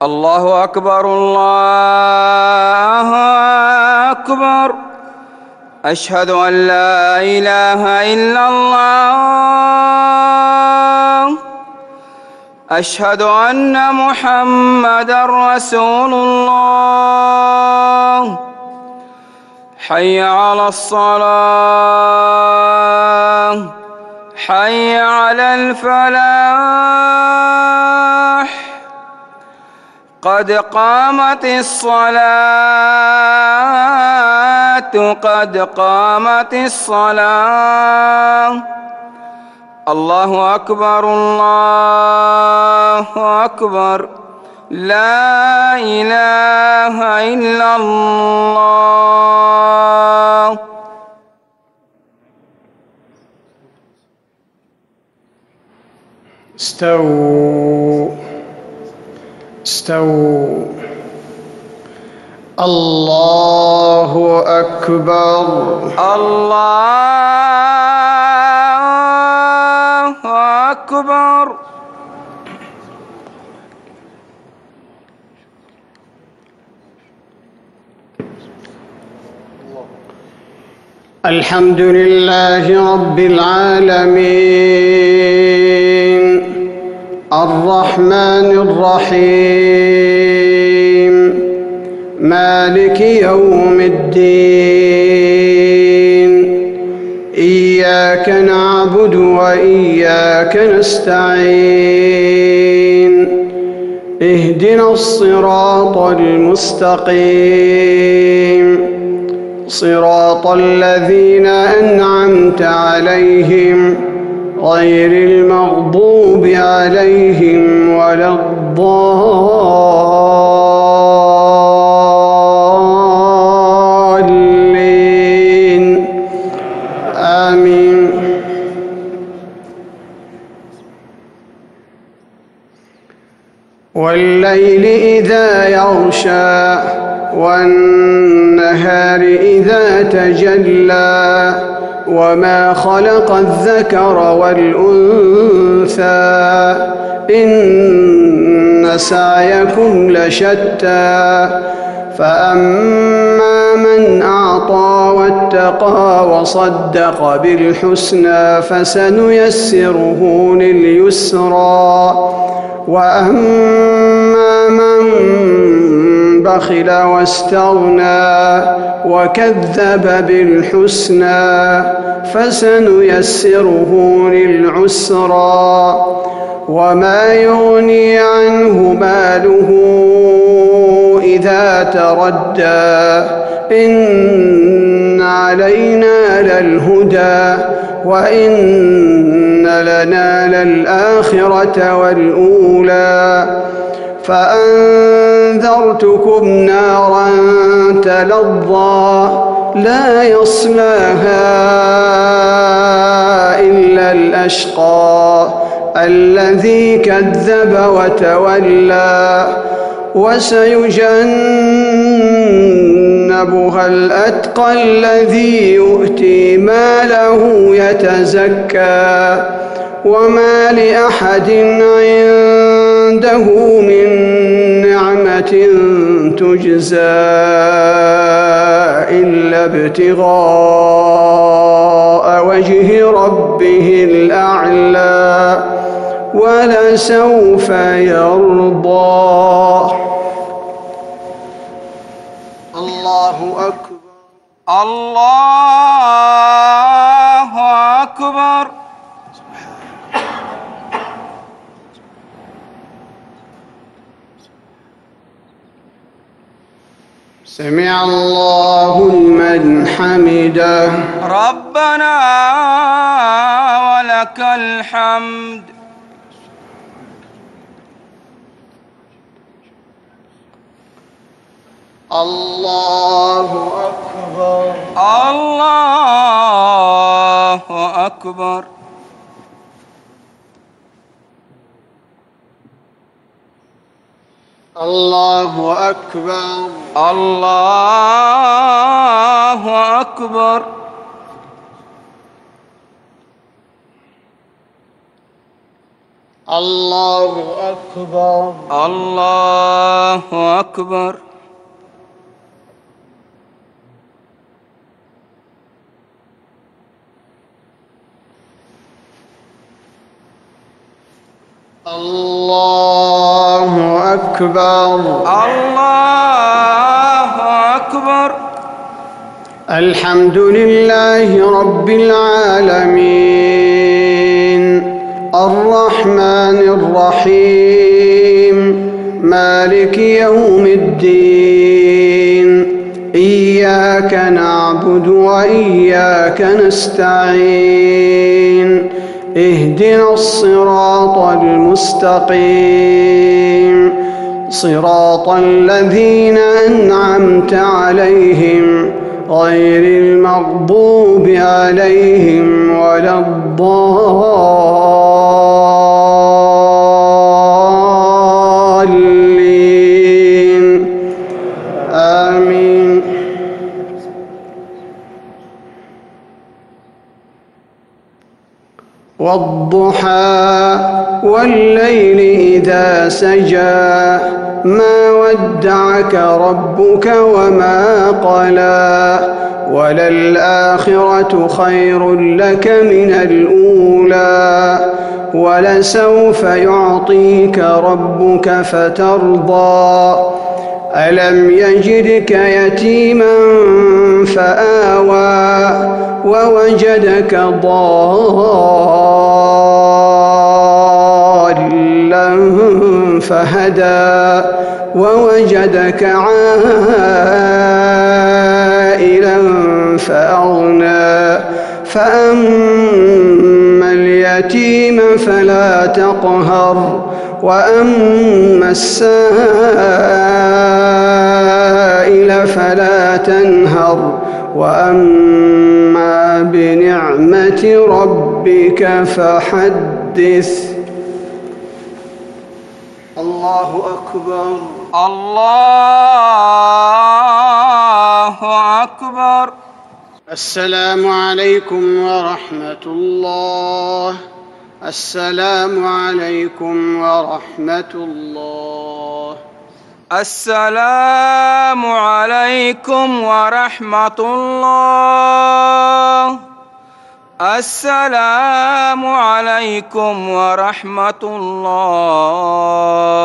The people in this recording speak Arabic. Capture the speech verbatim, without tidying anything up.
الله أكبر الله أكبر. أشهد أن لا إله إلا الله. أشهد أن محمدًا رسول الله. حي على الصلاة، حي على الفلاح. قد قامت الصلاة، قد قامت الصلاة. الله أكبر الله أكبر. لا إله إلا الله. استووا استووا. الله أكبر الله أكبر. الحمد لله رب العالمين، الرحمن الرحيم، مالك يوم الدين. إياك نعبد وإياك نستعين. اهدنا الصراط المستقيم، صراط الذين أنعمت عليهم غير المغضوب عليهم ولا الضالين. آمين. والليل إذا يغشى والنهار إذا تجلى وما خلق الذكر والأنثى إن سعيكم لشتى. فأما من أعطى واتقى وصدق بالحسنى فسنيسره لليسرى. وأما من بخل واستغنى وكذب بالحسنى فسنيسره للعسرى. وما يغني عنه ماله إذا تردى. إن علينا للهدى وإن لنا للآخرة والأولى. فأنذرتكم نارا تلظى لا يصلاها إلا الأشقى الذي كذب وتولى. وسيجنبها الأتقى الذي يؤتي ماله يتزكى. وما لأحد عنده من نعمة تجزى إلا ابتغاء وجه ربه الأعلى ولسوف يرضى. الله أكبر الله أكبر. سمع الله لمن حمده. ربنا ولك الحمد. الله أكبر الله أكبر. الله أكبر الله أكبر. الله أكبر. الله أكبر. الله أكبر. الله أكبر. الحمد لله رب العالمين الرحمن الرحيم مالك يوم الدين إياك نعبد وإياك نستعين اهدنا الصراط المستقيم صراط الذين أنعمت عليهم غير المغضوب عليهم ولا الضالين آمين. والضحى والليل إذا سجى ما ودعك ربك وما قلى وللآخرة خير لك من الأولى ولسوف يعطيك ربك فترضى ألم يجدك يتيما فآوى ووجدك ضالا فهدى ووجدك عائلا فأغنى فأما اليتيم فلا تقهر وأما السائل فلا تنهر وأما بنعمة ربك فحدث. الله أكبر. الله أكبر. السلام عليكم ورحمة الله. السلام عليكم ورحمة الله. السلام عليكم ورحمة الله. السلام عليكم ورحمة الله.